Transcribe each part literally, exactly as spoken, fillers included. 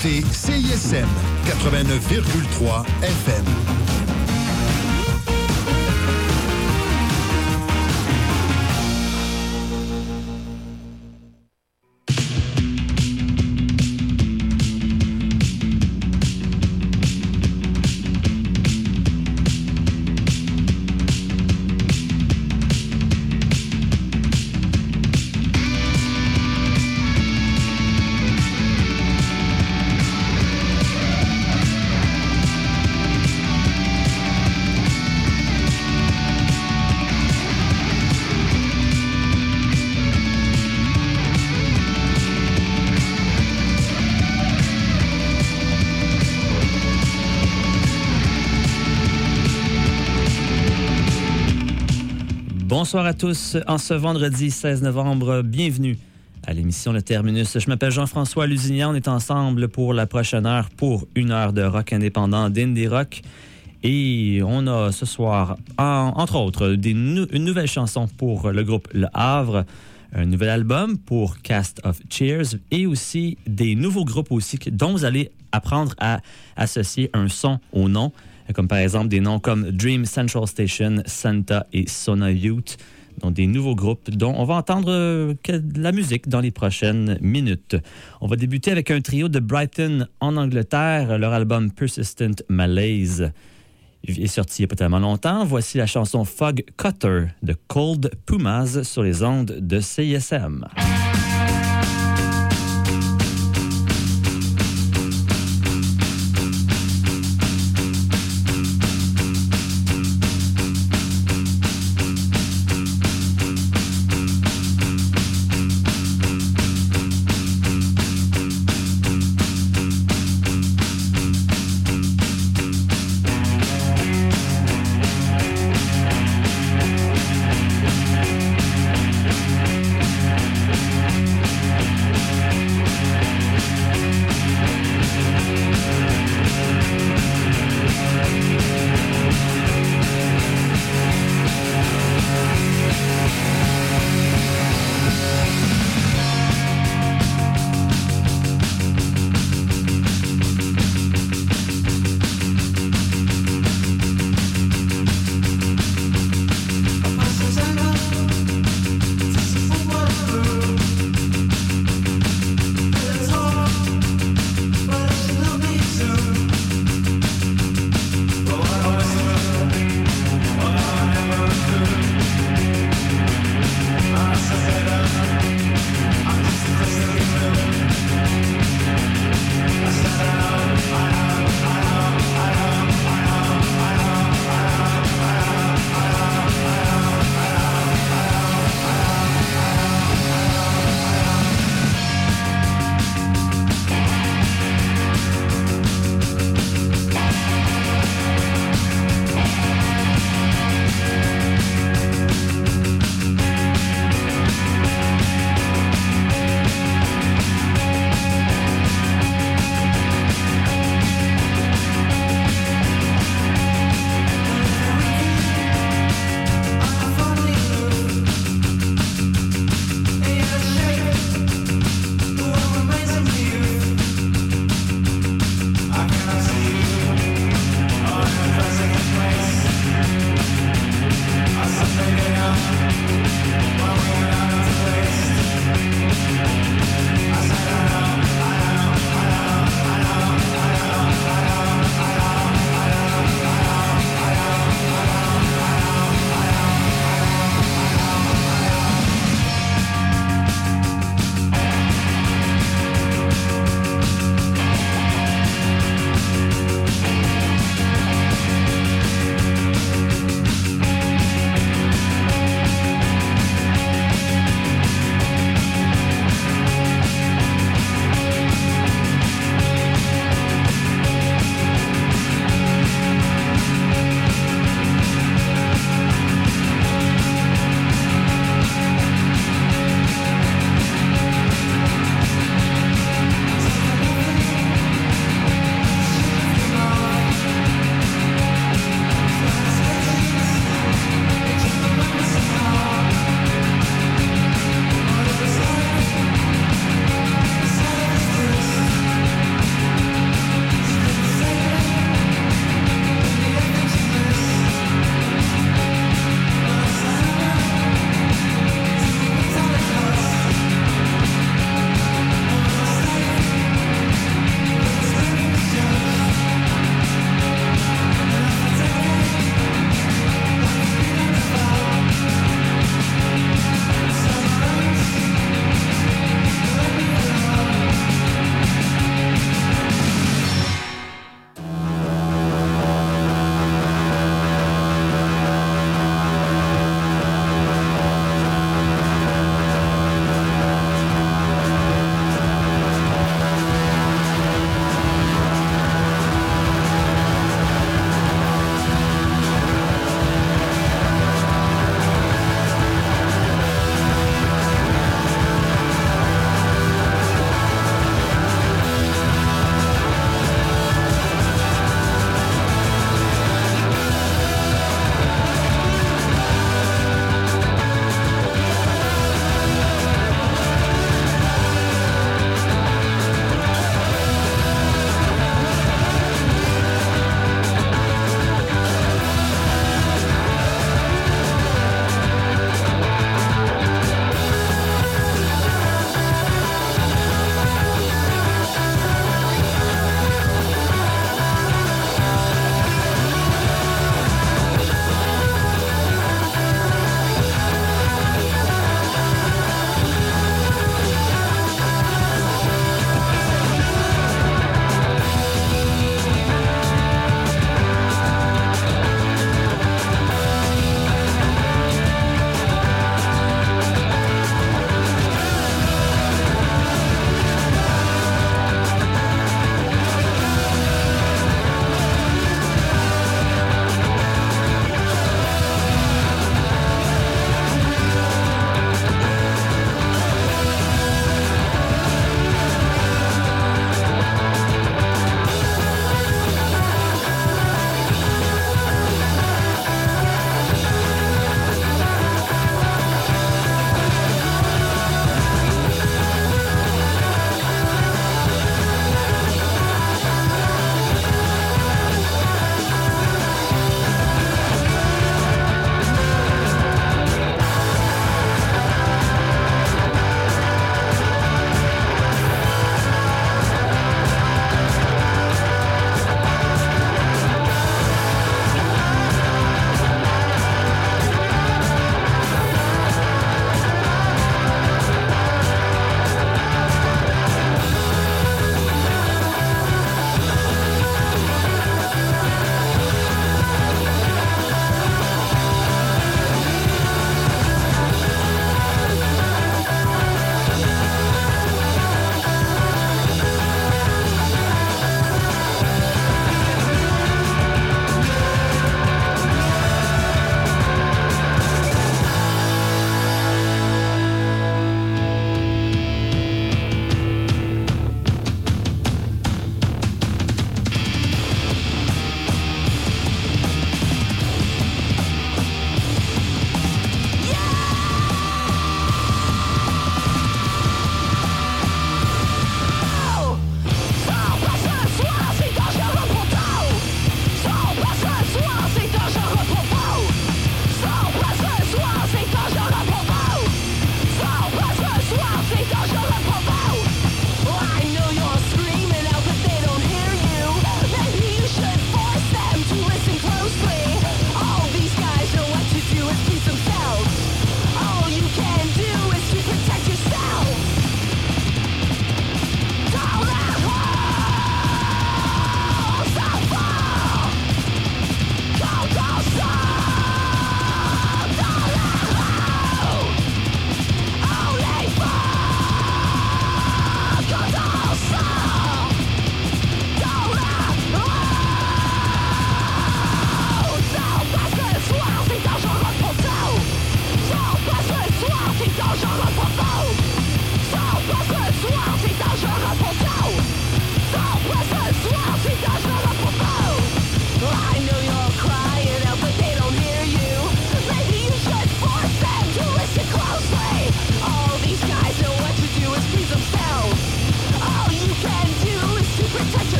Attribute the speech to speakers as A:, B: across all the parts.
A: écoutez C I S M quatre-vingt-neuf virgule trois F M.
B: Bonsoir à tous. En ce vendredi seize novembre, bienvenue à l'émission Le Terminus. Je m'appelle Jean-François Lusignan. On est ensemble pour la prochaine heure pour une heure de rock indépendant, d'indie rock. Et on a ce soir, en, entre autres, des nou- une nouvelle chanson pour le groupe Le Havre, un nouvel album pour Cast of Cheers et aussi des nouveaux groupes aussi dont vous allez apprendre à associer un son au nom, comme par exemple des noms comme Dream Central Station, Santa et Sona Youth, donc des nouveaux groupes dont on va entendre euh, de la musique dans les prochaines minutes. On va débuter avec un trio de Brighton en Angleterre. Leur album Persistent Malaise est sorti il n'y a pas tellement longtemps. Voici la chanson Fog Cutter de Cold Pumas sur les ondes de C I S M.
C: We'll be right back.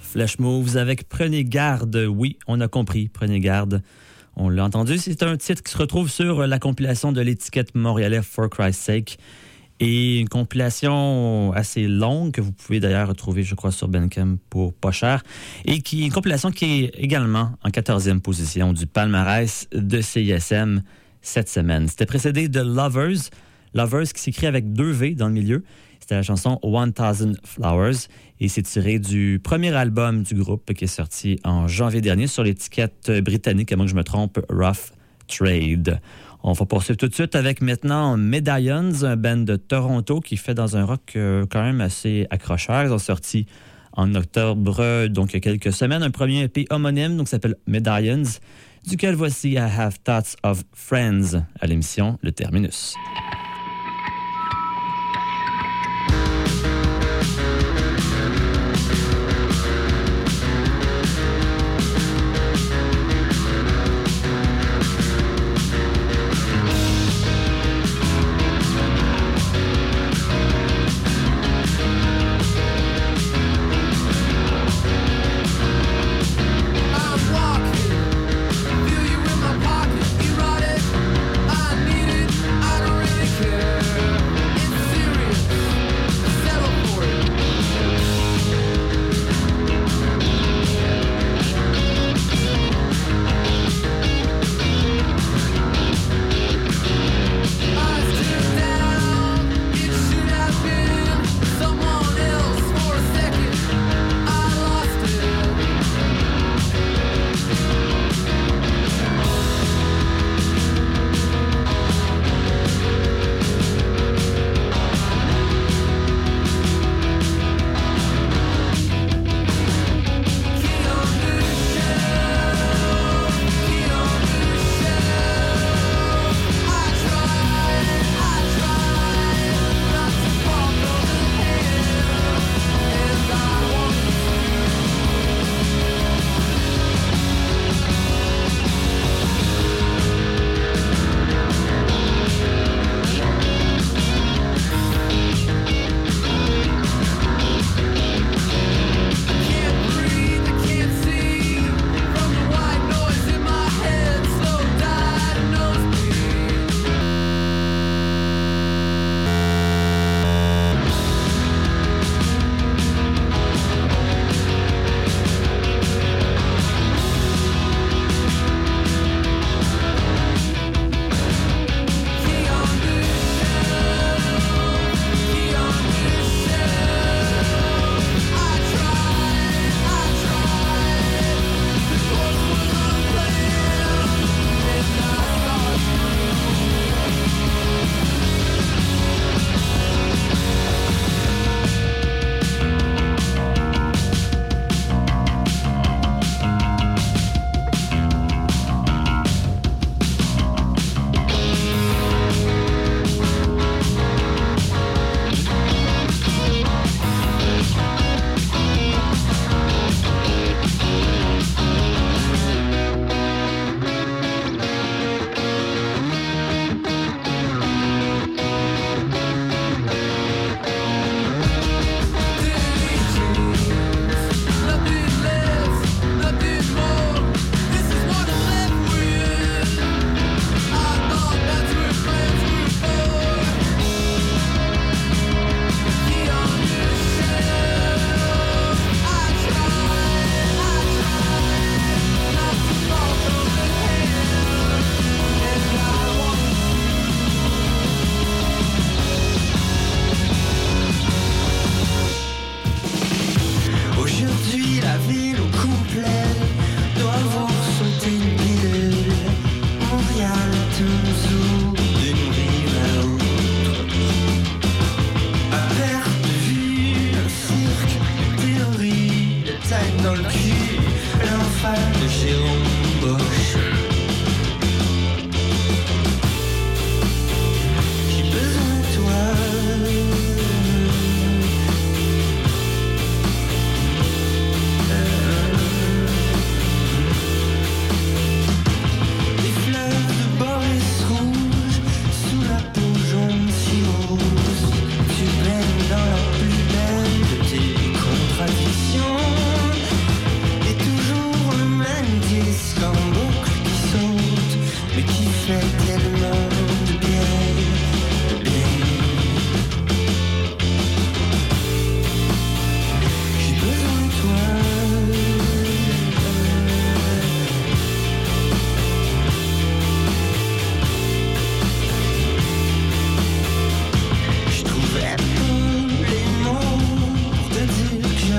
B: Flesh Moves avec Prenez garde. Oui, on a compris, Prenez garde. On l'a entendu, c'est un titre qui se retrouve sur la compilation de l'étiquette montréalais For Christ's Sake. Et une compilation assez longue que vous pouvez d'ailleurs retrouver, je crois, sur Bandcamp pour pas cher. Et qui une compilation qui est également en quatorzième position du palmarès de C I S M cette semaine. C'était précédé de Lovers. Lovers qui s'écrit avec deux V dans le milieu. C'était la chanson One Thousand Flowers. Et c'est tiré du premier album du groupe qui est sorti en janvier dernier sur l'étiquette britannique, à moins que je me trompe, Rough Trade. On va poursuivre tout de suite avec maintenant Medallions, un band de Toronto qui fait dans un rock euh, quand même assez accrocheur. Ils ont sorti en octobre, donc il y a quelques semaines, un premier E P homonyme, donc s'appelle Medallions, duquel voici I Have Thoughts of Friends à l'émission Le Terminus.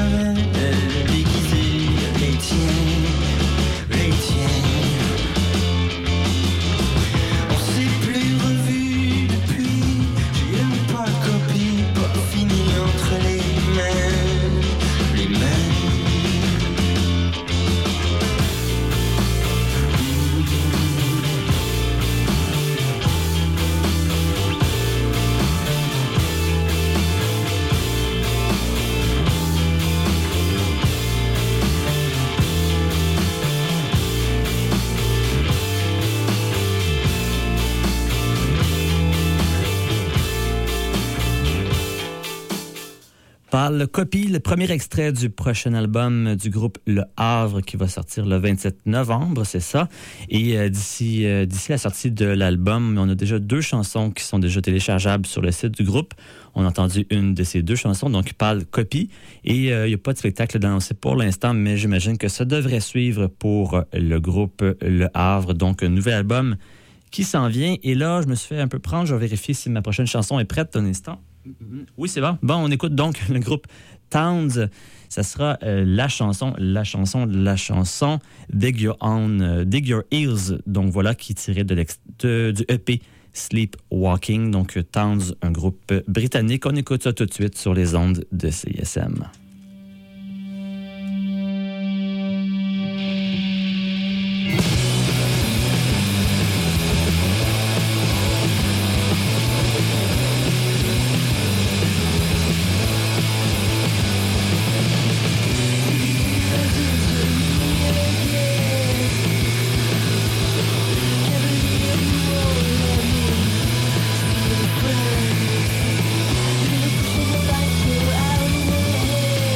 C: déguisés, les tiens, les tiens. On s'est plus revus depuis, j'ai une pas copie, pas fini entre les mains, les mains.
B: Pâle copie, le premier extrait du prochain album du groupe Le Havre qui va sortir le vingt-sept novembre, c'est ça. Et euh, d'ici, euh, d'ici la sortie de l'album, on a déjà deux chansons qui sont déjà téléchargeables sur le site du groupe. On a entendu une de ces deux chansons, donc Pâle copie. Et il euh, n'y a pas de spectacle d'annoncé pour l'instant, mais j'imagine que ça devrait suivre pour le groupe Le Havre. Donc un nouvel album qui s'en vient. Et là, je me suis fait un peu prendre. Je vais vérifier si ma prochaine chanson est prête un instant. Oui, c'est bon. Bon, on écoute donc le groupe Towns. Ça sera euh, la chanson, la chanson, la chanson Dig Your Own, euh, Dig Your Heels. Donc voilà, qui est tiré de de, du E P Sleepwalking. Donc Towns, un groupe britannique. On écoute ça tout de suite sur les ondes de C I S M.
D: Out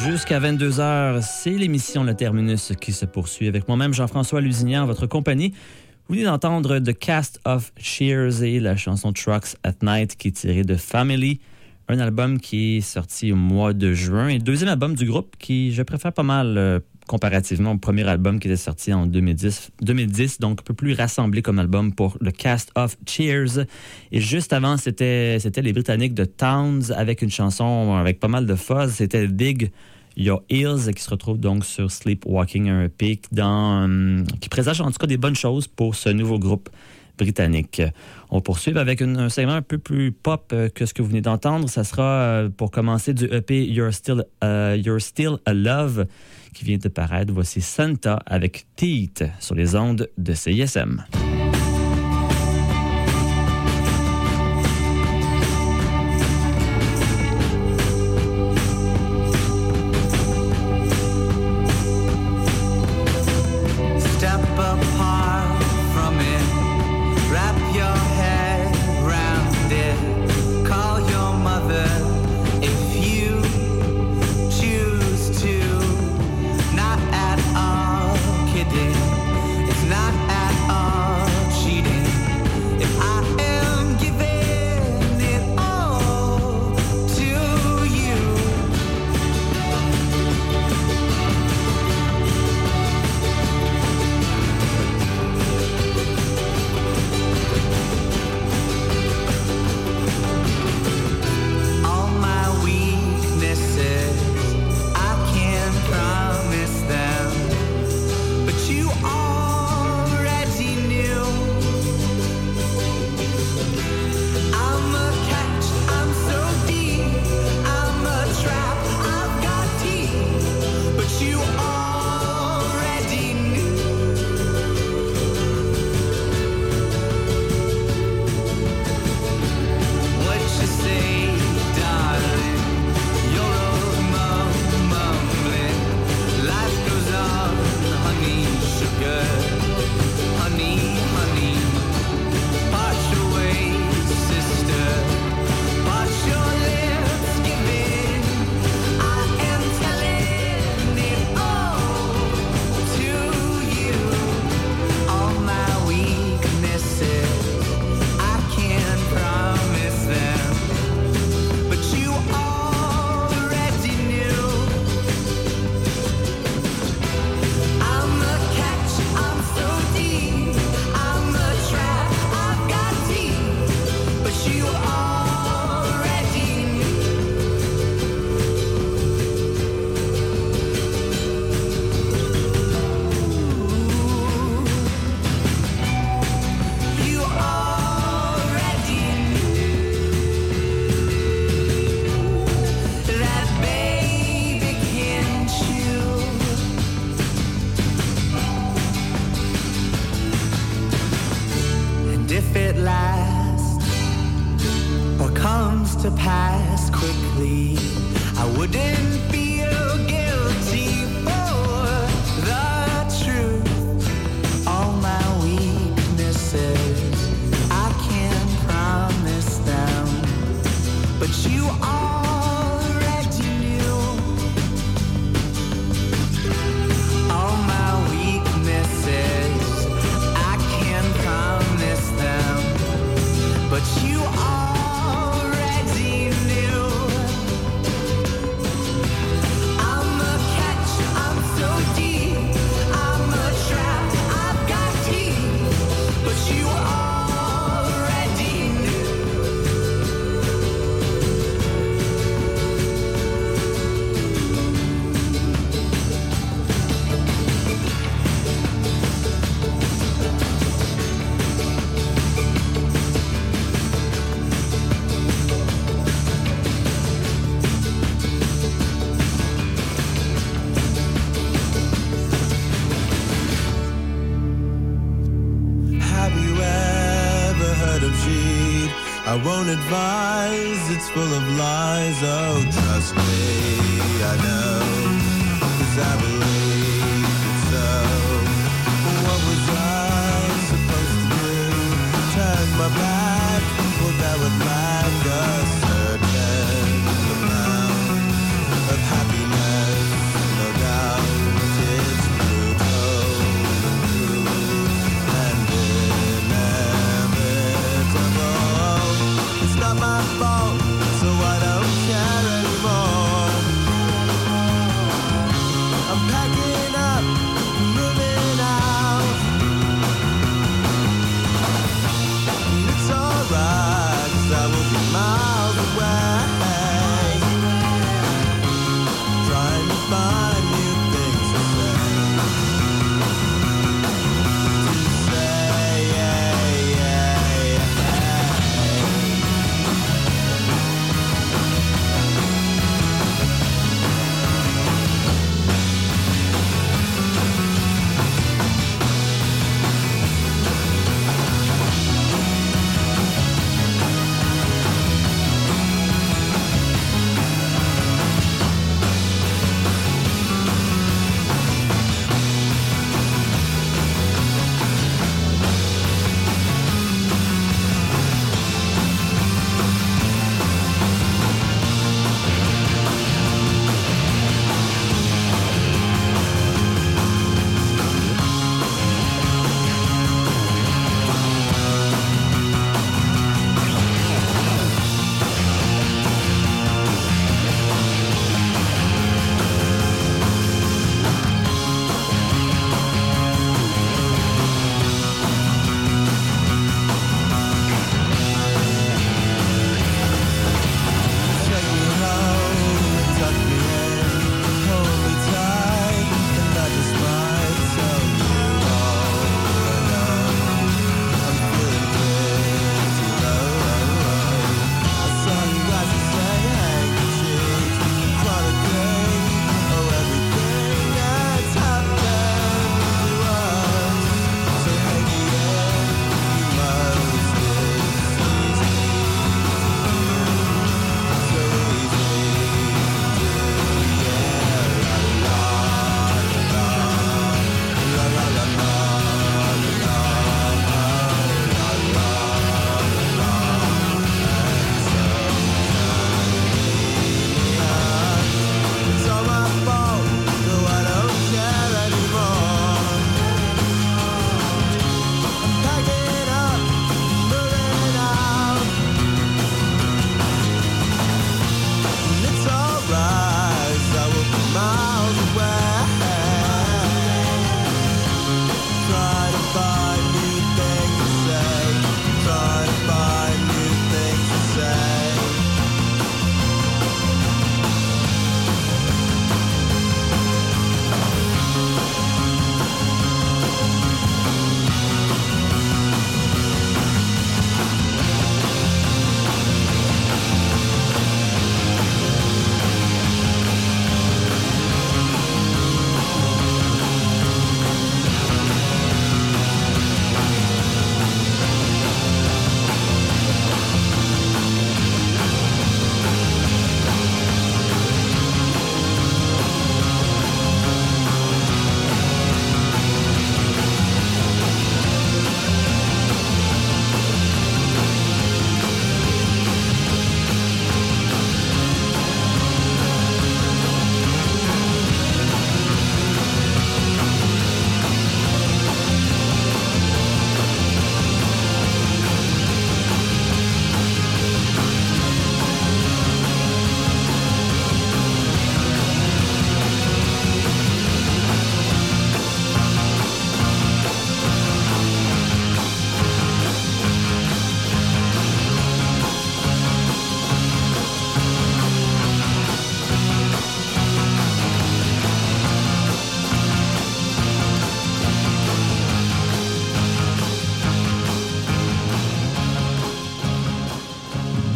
B: Jusqu'à vingt-deux heures, c'est l'émission Le Terminus qui se poursuit avec moi-même, Jean-François Lusignan, en votre compagnie. Vous venez d'entendre The Cast of Cheers et la chanson Trucks at Night qui est tirée de Family, un album qui est sorti au mois de juin et le deuxième album du groupe qui, je préfère pas mal euh, comparativement au premier album qui était sorti en deux mille dix, deux mille dix, donc un peu plus rassemblé comme album pour le Cast of Cheers. Et juste avant, c'était, c'était les Britanniques de Towns avec une chanson avec pas mal de fuzz. C'était Dig Your Heels qui se retrouve donc sur Sleepwalking, un E P dans, um, qui présage en tout cas des bonnes choses pour ce nouveau groupe britannique. On va poursuivre avec une, un segment un peu plus pop euh, que ce que vous venez d'entendre. Ça sera euh, pour commencer du E P You're Still, uh, You're Still a Love qui vient de paraître. Voici Santa avec Teeth sur les ondes de C I S M.
D: I won't advise, it's full of lies. Oh, trust me, I know, 'cause I believe it so. What was I supposed to do? Turn my back? Well, that would lack a certain amount of happiness.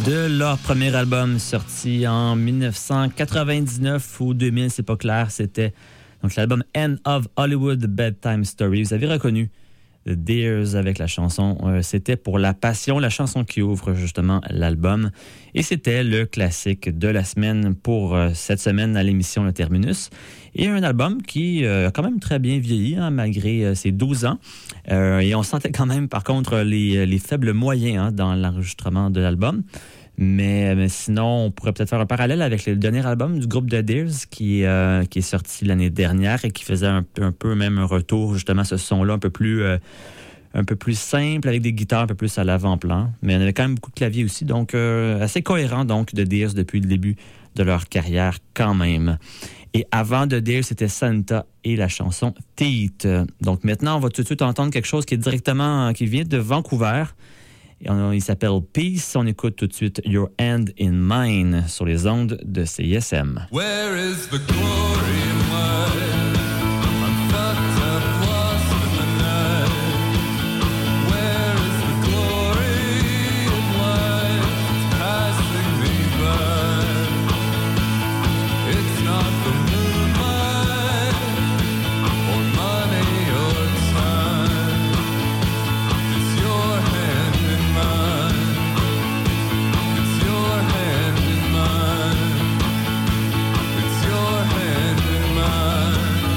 B: de leur premier album sorti en dix-neuf cent quatre-vingt-dix-neuf ou deux mille, c'est pas clair. C'était donc l'album End of Hollywood Bedtime Story. Vous avez reconnu The Dears avec la chanson. Euh, c'était pour La Passion, la chanson qui ouvre justement l'album. Et c'était le classique de la semaine pour euh, cette semaine à l'émission Le Terminus. Et un album qui euh, a quand même très bien vieilli, hein, malgré euh, ses douze ans. Euh, et on sentait quand même, par contre, les, les faibles moyens hein, dans l'enregistrement de l'album. Mais, mais sinon, on pourrait peut-être faire un parallèle avec le dernier album du groupe The Dears qui, euh, qui est sorti l'année dernière et qui faisait un, un peu même un retour justement à ce son-là un peu plus euh, un peu plus simple avec des guitares un peu plus à l'avant-plan. Mais on avait quand même beaucoup de claviers aussi, donc euh, assez cohérent donc The Dears depuis le début de leur carrière quand même. Et avant The Dears, c'était Santa et la chanson Teeth. Donc maintenant, on va tout de suite entendre quelque chose qui est directement qui vient de Vancouver. Et on, il s'appelle Peace. On écoute tout de suite Your Hand in Mine sur les ondes de C I S M.
E: Where is the glory in life? I'm fucked up, lost in the night. Where is the glory in life? It's passing me by. It's not the moonlight or money or time. It's your hand in mine. It's your hand in mine. It's your hand in mine.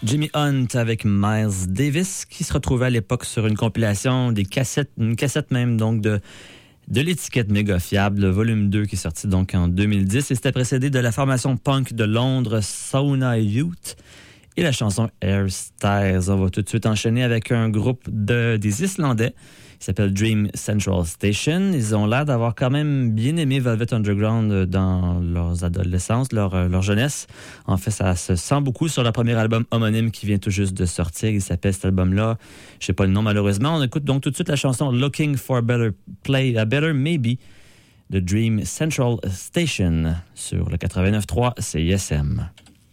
B: Jimmy Hunt avec Miles Davis, qui se retrouvait à l'époque sur une compilation, des cassettes, une cassette même, donc de, de l'étiquette Méga Fiable, le volume deux, qui est sorti donc en deux mille dix, et c'était précédé de la formation punk de Londres, Sauna Youth, et la chanson Hairstyles. On va tout de suite enchaîner avec un groupe de, des Islandais. Il s'appelle Dream Central Station. Ils ont l'air d'avoir quand même bien aimé Velvet Underground dans leurs adolescences, leur, leur jeunesse. En fait, ça se sent beaucoup sur leur premier album homonyme qui vient tout juste de sortir. Il s'appelle cet album-là, je ne sais pas le nom malheureusement. On écoute donc tout de suite la chanson Looking for a Better Play, a Better Maybe de Dream Central Station sur le quatre-vingt-neuf point trois C I S M.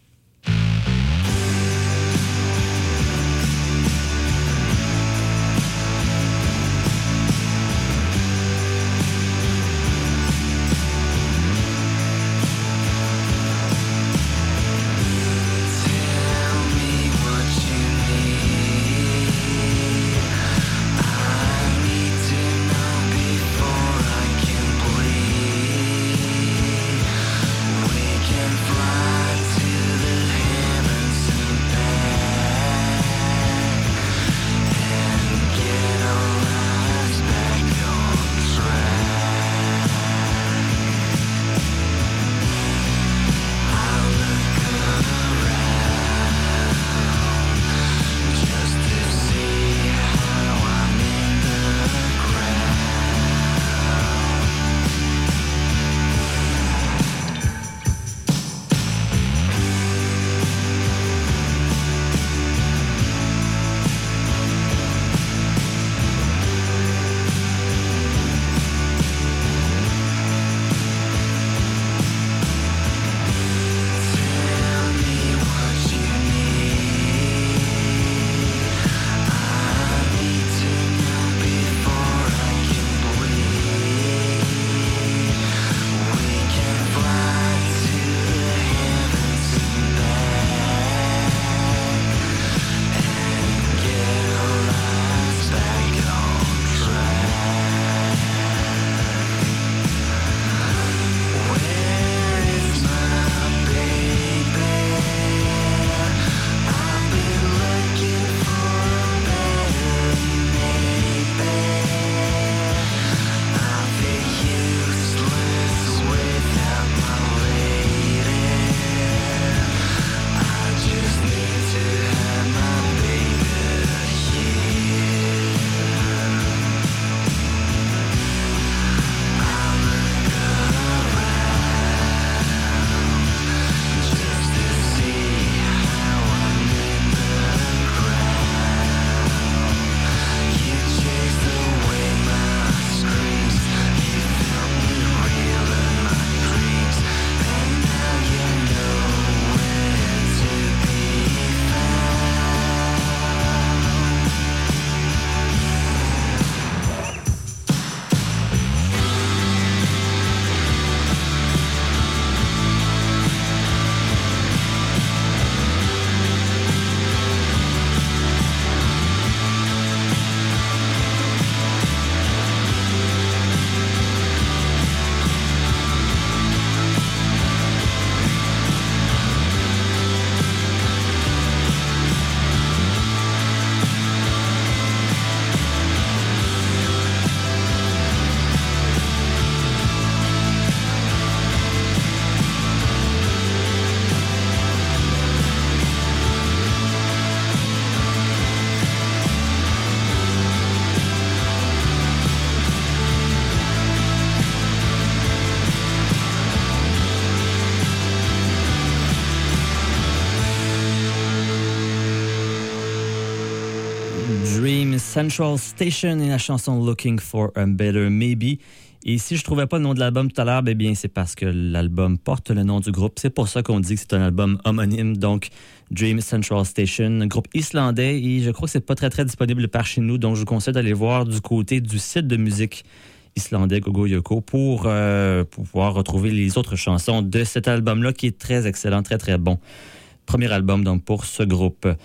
B: Central Station et la chanson Looking for a Better Maybe. Et si je trouvais pas le nom de l'album tout à l'heure, eh bien c'est parce que l'album porte le nom du groupe. C'est pour ça qu'on dit que c'est un album homonyme, donc Dream Central Station, un groupe islandais. Et je crois que c'est pas très très disponible par chez nous, donc je vous conseille d'aller voir du côté du site de musique islandais Gogo Yoko pour, euh, pour pouvoir retrouver les autres chansons de cet album-là qui est très excellent, très très bon. Premier album donc pour ce groupe.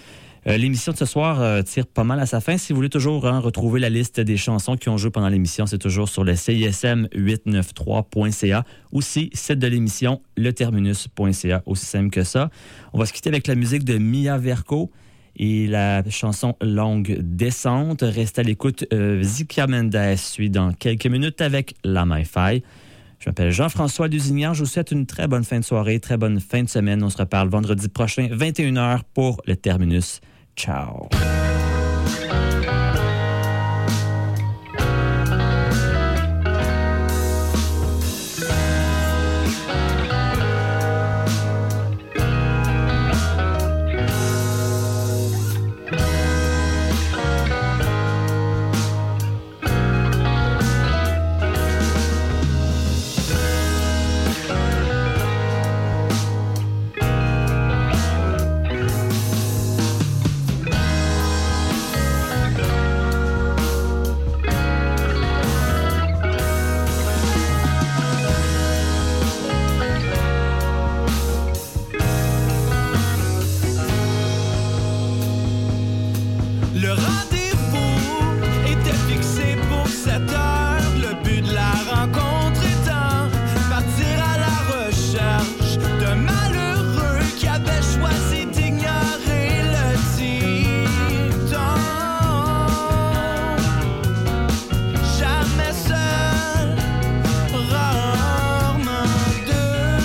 B: Euh, l'émission de ce soir euh, tire pas mal à sa fin. Si vous voulez toujours hein, retrouver la liste des chansons qui ont joué pendant l'émission, c'est toujours sur le C I S M huit cent quatre-vingt-treize point C A. Aussi, site de l'émission, le terminus point C A, aussi simple que ça. On va se quitter avec la musique de Mia Verco et la chanson Longue Descente. Restez à l'écoute. Euh, Zika Mendes suit dans quelques minutes avec La Mi-Fi. Je m'appelle Jean-François Lusignan. Je vous souhaite une très bonne fin de soirée, très bonne fin de semaine. On se reparle vendredi prochain, vingt et une heures pour le terminus. Ciao.
C: Le rendez-vous était fixé pour sept heures. Le but de la rencontre étant partir à la recherche d'un malheureux qui avait choisi d'ignorer le dicton. Jamais seul, rarement deux.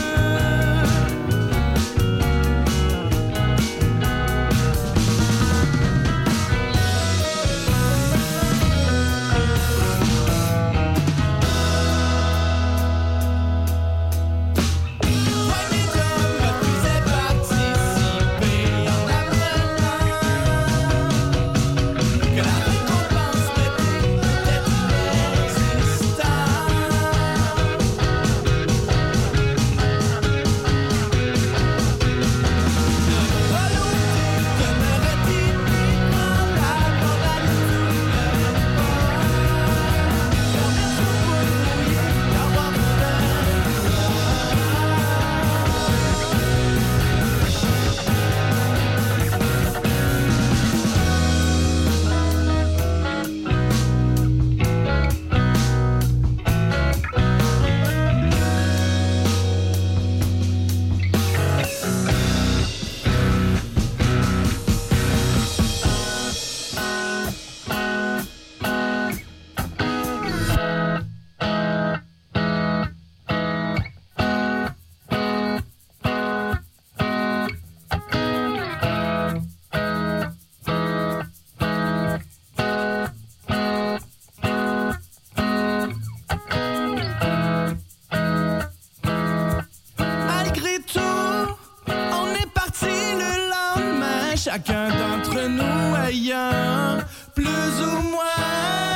C: Malgré tout, on est parti le lendemain, chacun d'entre nous ayant plus ou moins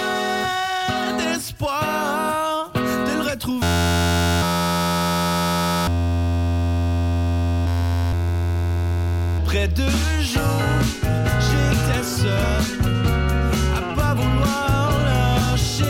C: d'espoir de le retrouver. Près de jours, j'étais seul à pas vouloir lâcher.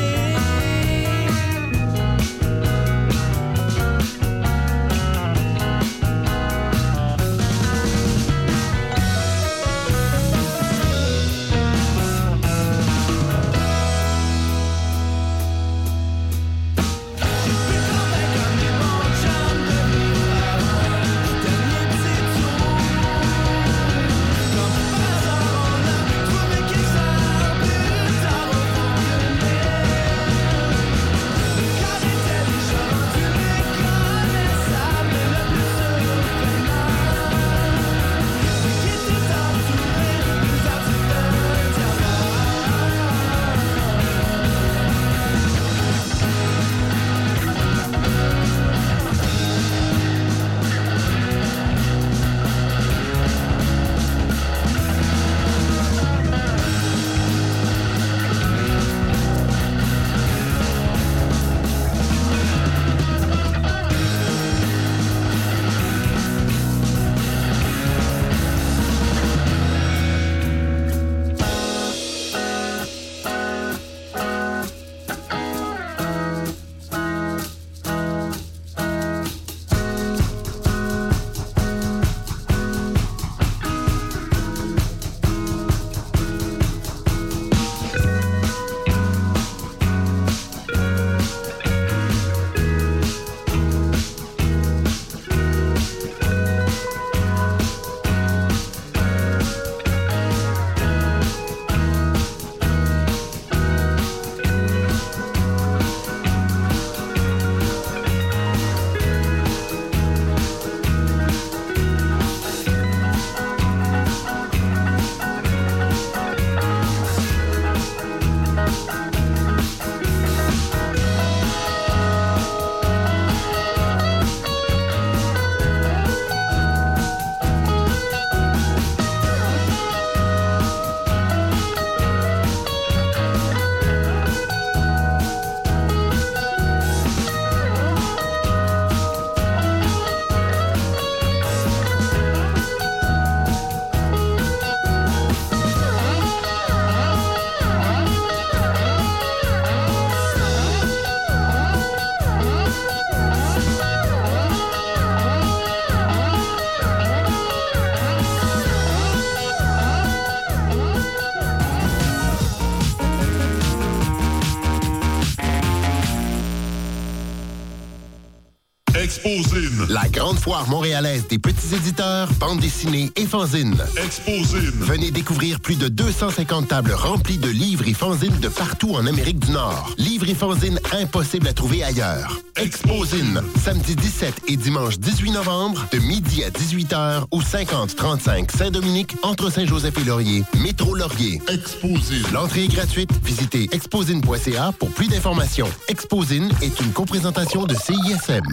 C: Comme par hasard, on a trouvé quelque
F: La grande foire montréalaise des petits éditeurs, bandes dessinées et fanzines.
G: Exposine.
F: Venez découvrir plus de deux cent cinquante tables remplies de livres et fanzines de partout en Amérique du Nord. Livres et fanzines impossibles à trouver ailleurs. Exposine. Samedi dix-sept et dimanche dix-huit novembre, de midi à dix-huit heures au cinquante trente-cinq Saint-Dominique, entre Saint-Joseph et Laurier, métro Laurier.
G: Exposine.
F: L'entrée est gratuite. Visitez exposine point c a pour plus d'informations. Exposine est une coprésentation de C I S M.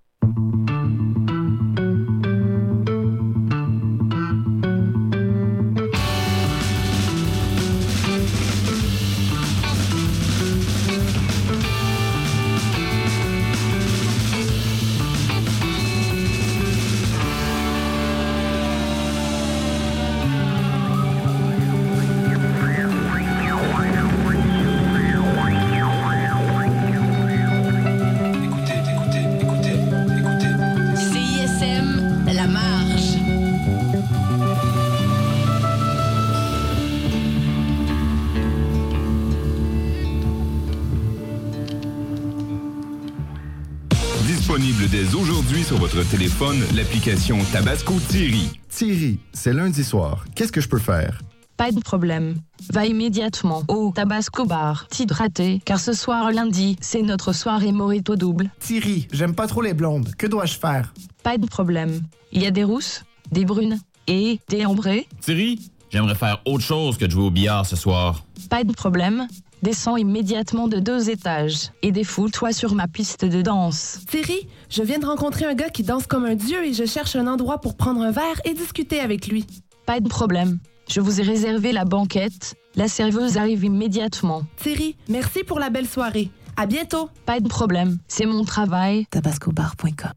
H: Disponible dès aujourd'hui sur votre téléphone, l'application Tabasco Thierry.
I: Thierry, c'est lundi soir. Qu'est-ce que je peux faire?
J: Pas de problème. Va immédiatement au Tabasco Bar t'hydrater, car ce soir lundi, c'est notre soirée Morito double.
K: Thierry, j'aime pas trop les blondes. Que dois-je faire?
J: Pas de problème. Il y a des rousses, des brunes et des ambrées.
L: Thierry, j'aimerais faire autre chose que de jouer au billard ce soir.
J: Pas de problème. Descends immédiatement de deux étages et défoule-toi sur ma piste de danse.
M: Thierry, je viens de rencontrer un gars qui danse comme un dieu et je cherche un endroit pour prendre un verre et discuter avec lui.
J: Pas de problème. Je vous ai réservé la banquette. La serveuse arrive immédiatement.
M: Thierry, merci pour la belle soirée. À bientôt.
J: Pas de problème. C'est mon travail.
N: tabasco bar point com.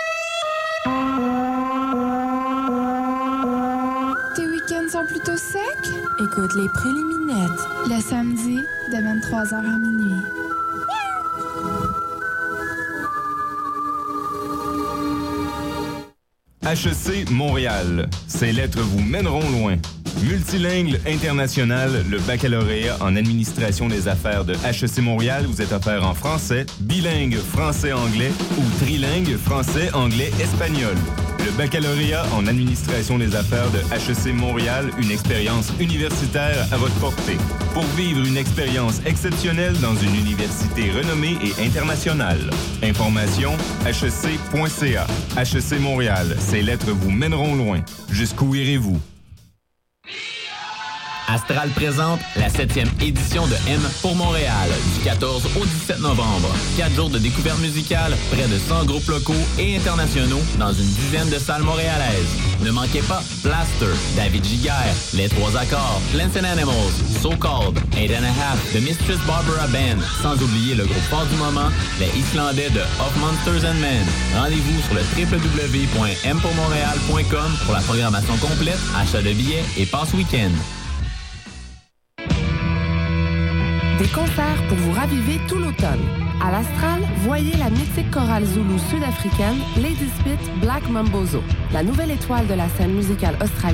O: Tes week-ends sont plutôt secs?
N: Écoute les préliminaires.
O: Le samedi, de vingt-trois heures à minuit.
H: H E C Montréal. Ces lettres vous mèneront loin. Multilingue international, le baccalauréat en administration des affaires de H E C Montréal vous est offert en français, bilingue français-anglais ou trilingue français-anglais-espagnol. Le baccalauréat en administration des affaires de H E C Montréal, une expérience universitaire à votre portée. Pour vivre une expérience exceptionnelle dans une université renommée et internationale. Information H E C point C A. H E C Montréal, ces lettres vous mèneront loin. Jusqu'où irez-vous?
L: Astral présente la septième édition de M pour Montréal, du quatorze au dix-sept novembre. Quatre jours de découverte musicale, près de cent groupes locaux et internationaux dans une dizaine de salles montréalaises. Ne manquez pas Blaster, David Giguère, Les Trois Accords, Plants and Animals, So Called, Eight and a Half, The Mistress Barbara Band, sans oublier le groupe fort du moment, les Islandais de Of Monsters and Men. Rendez-vous sur le w w w point m pour montréal point com pour la programmation complète, achat de billets et passe week-end.
M: Des concerts pour vous raviver tout l'automne. À l'Astral, voyez la mythique chorale zoulou sud-africaine Lady Spit Black Mambozo, la nouvelle étoile de la scène musicale australienne.